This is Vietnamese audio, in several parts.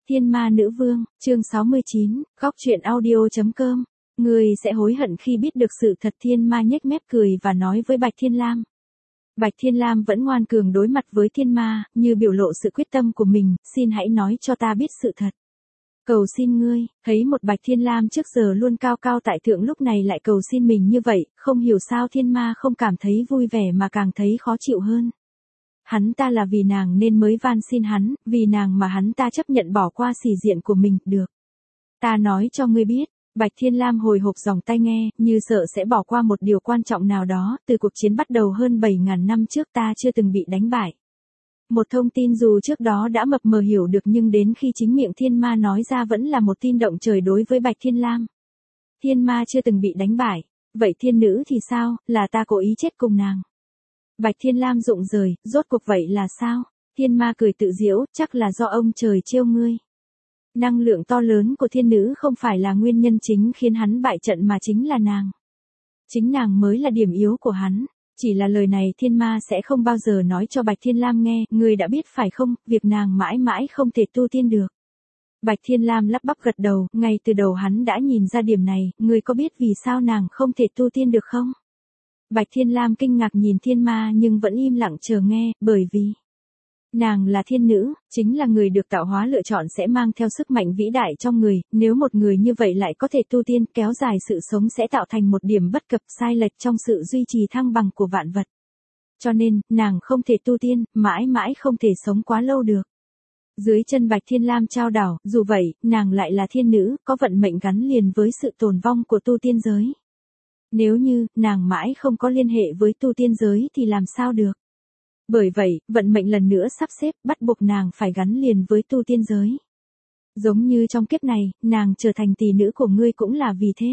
Thiên Ma Nữ Vương, chương 69, góc truyện audio.com. Ngươi sẽ hối hận khi biết được sự thật. Thiên Ma nhếch mép cười và nói với Bạch Thiên Lam. Bạch Thiên Lam vẫn ngoan cường đối mặt với Thiên Ma, như biểu lộ sự quyết tâm của mình, xin hãy nói cho ta biết sự thật. Cầu xin ngươi, thấy một Bạch Thiên Lam trước giờ luôn cao cao tại thượng lúc này lại cầu xin mình như vậy, không hiểu sao Thiên Ma không cảm thấy vui vẻ mà càng thấy khó chịu hơn. Hắn ta là vì nàng nên mới van xin hắn, vì nàng mà hắn ta chấp nhận bỏ qua sĩ diện của mình, được. Ta nói cho ngươi biết, Bạch Thiên Lam hồi hộp giòng tai nghe, như sợ sẽ bỏ qua một điều quan trọng nào đó, từ cuộc chiến bắt đầu hơn 7.000 năm trước ta chưa từng bị đánh bại. Một thông tin dù trước đó đã mập mờ hiểu được nhưng đến khi chính miệng Thiên Ma nói ra vẫn là một tin động trời đối với Bạch Thiên Lam. Thiên Ma chưa từng bị đánh bại, vậy thiên nữ thì sao, là ta cố ý chết cùng nàng. Bạch Thiên Lam rụng rời, rốt cuộc vậy là sao? Thiên Ma cười tự giễu, chắc là do ông trời trêu ngươi. Năng lượng to lớn của thiên nữ không phải là nguyên nhân chính khiến hắn bại trận mà chính là nàng. Chính nàng mới là điểm yếu của hắn. Chỉ là lời này Thiên Ma sẽ không bao giờ nói cho Bạch Thiên Lam nghe, ngươi đã biết phải không, việc nàng mãi mãi không thể tu tiên được. Bạch Thiên Lam lắp bắp gật đầu, ngay từ đầu hắn đã nhìn ra điểm này, ngươi có biết vì sao nàng không thể tu tiên được không? Bạch Thiên Lam kinh ngạc nhìn Thiên Ma nhưng vẫn im lặng chờ nghe, bởi vì nàng là thiên nữ, chính là người được tạo hóa lựa chọn sẽ mang theo sức mạnh vĩ đại trong người, nếu một người như vậy lại có thể tu tiên, kéo dài sự sống sẽ tạo thành một điểm bất cập sai lệch trong sự duy trì thăng bằng của vạn vật. Cho nên, nàng không thể tu tiên, mãi mãi không thể sống quá lâu được. Dưới chân Bạch Thiên Lam chao đảo, dù vậy, nàng lại là thiên nữ, có vận mệnh gắn liền với sự tồn vong của tu tiên giới. Nếu như, nàng mãi không có liên hệ với tu tiên giới thì làm sao được? Bởi vậy, vận mệnh lần nữa sắp xếp, bắt buộc nàng phải gắn liền với tu tiên giới. Giống như trong kiếp này, nàng trở thành tỷ nữ của ngươi cũng là vì thế.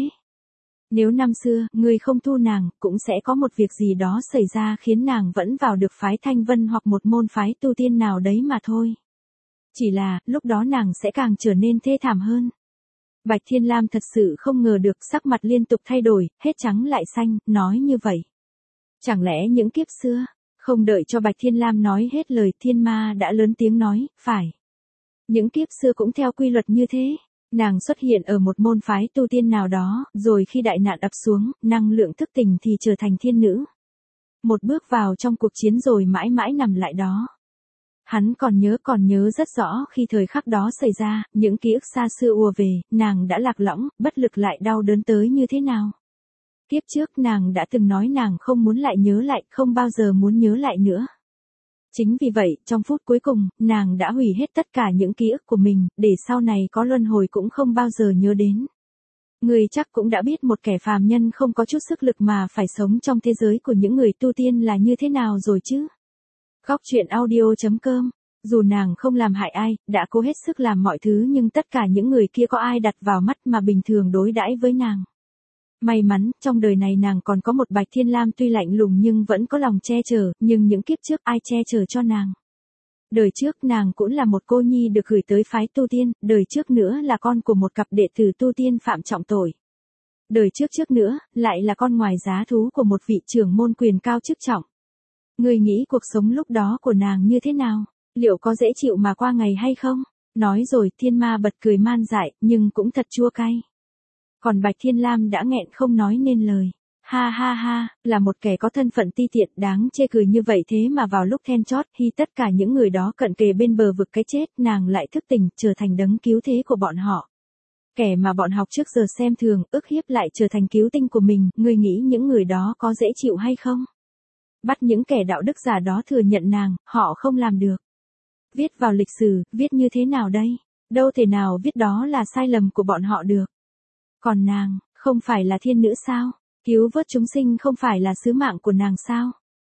Nếu năm xưa, ngươi không thu nàng, cũng sẽ có một việc gì đó xảy ra khiến nàng vẫn vào được phái Thanh Vân hoặc một môn phái tu tiên nào đấy mà thôi. Chỉ là, lúc đó nàng sẽ càng trở nên thê thảm hơn. Bạch Thiên Lam thật sự không ngờ được, sắc mặt liên tục thay đổi, hết trắng lại xanh, nói như vậy. Chẳng lẽ những kiếp xưa? Không đợi cho Bạch Thiên Lam nói hết lời, Thiên Ma đã lớn tiếng nói, phải. Những kiếp xưa cũng theo quy luật như thế. Nàng xuất hiện ở một môn phái tu tiên nào đó, rồi khi đại nạn ập xuống, năng lượng thức tỉnh thì trở thành thiên nữ. Một bước vào trong cuộc chiến rồi mãi mãi nằm lại đó. Hắn còn nhớ rất rõ khi thời khắc đó xảy ra, những ký ức xa xưa ùa về, nàng đã lạc lõng, bất lực lại đau đớn tới như thế nào. Kiếp trước nàng đã từng nói nàng không muốn lại nhớ lại, không bao giờ muốn nhớ lại nữa. Chính vì vậy, trong phút cuối cùng, nàng đã hủy hết tất cả những ký ức của mình, để sau này có luân hồi cũng không bao giờ nhớ đến. Ngươi chắc cũng đã biết một kẻ phàm nhân không có chút sức lực mà phải sống trong thế giới của những người tu tiên là như thế nào rồi chứ? Góc truyện audio.com. Dù nàng không làm hại ai, đã cố hết sức làm mọi thứ nhưng tất cả những người kia có ai đặt vào mắt mà bình thường đối đãi với nàng. May mắn, trong đời này nàng còn có một Bạch Thiên Lam tuy lạnh lùng nhưng vẫn có lòng che chở, nhưng những kiếp trước ai che chở cho nàng. Đời trước nàng cũng là một cô nhi được gửi tới phái tu tiên, đời trước nữa là con của một cặp đệ tử tu tiên phạm trọng tội. Đời trước nữa, lại là con ngoài giá thú của một vị trưởng môn quyền cao chức trọng. Ngươi nghĩ cuộc sống lúc đó của nàng như thế nào? Liệu có dễ chịu mà qua ngày hay không? Nói rồi Thiên Ma bật cười man dại, nhưng cũng thật chua cay. Còn Bạch Thiên Lam đã nghẹn không nói nên lời. Ha ha ha, là một kẻ có thân phận ti tiện đáng chê cười như vậy thế mà vào lúc then chót khi tất cả những người đó cận kề bên bờ vực cái chết, nàng lại thức tỉnh, trở thành đấng cứu thế của bọn họ. Kẻ mà bọn học trước giờ xem thường, ức hiếp lại trở thành cứu tinh của mình, ngươi nghĩ những người đó có dễ chịu hay không? Bắt những kẻ đạo đức giả đó thừa nhận nàng, họ không làm được. Viết vào lịch sử, viết như thế nào đây? Đâu thể nào viết đó là sai lầm của bọn họ được. Còn nàng, không phải là thiên nữ sao? Cứu vớt chúng sinh không phải là sứ mạng của nàng sao?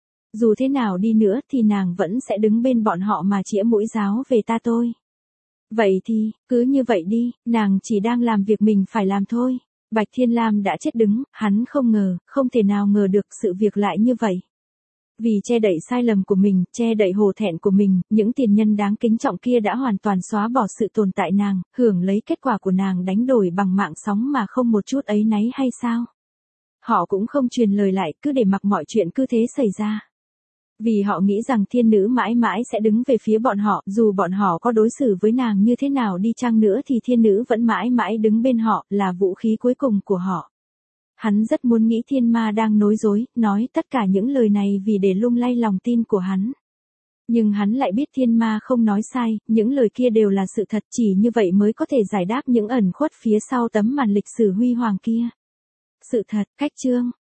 Dù thế nào đi nữa thì nàng vẫn sẽ đứng bên bọn họ mà chĩa mũi giáo về ta tôi. Vậy thì, cứ như vậy đi, nàng chỉ đang làm việc mình phải làm thôi. Bạch Thiên Lam đã chết đứng, hắn không ngờ, không thể nào ngờ được sự việc lại như vậy. Vì che đậy sai lầm của mình, che đậy hổ thẹn của mình, những tiền nhân đáng kính trọng kia đã hoàn toàn xóa bỏ sự tồn tại nàng, hưởng lấy kết quả của nàng đánh đổi bằng mạng sống mà không một chút áy náy hay sao? Họ cũng không truyền lời lại, cứ để mặc mọi chuyện cứ thế xảy ra. Vì họ nghĩ rằng thiên nữ mãi mãi sẽ đứng về phía bọn họ, dù bọn họ có đối xử với nàng như thế nào đi chăng nữa thì thiên nữ vẫn mãi mãi đứng bên họ, là vũ khí cuối cùng của họ. Hắn rất muốn nghĩ thiên ma đang nói dối, nói tất cả những lời này vì để lung lay lòng tin của hắn. Nhưng hắn lại biết thiên ma không nói sai, những lời kia đều là sự thật, chỉ như vậy mới có thể giải đáp những ẩn khuất phía sau tấm màn lịch sử huy hoàng kia. Sự thật, cách chương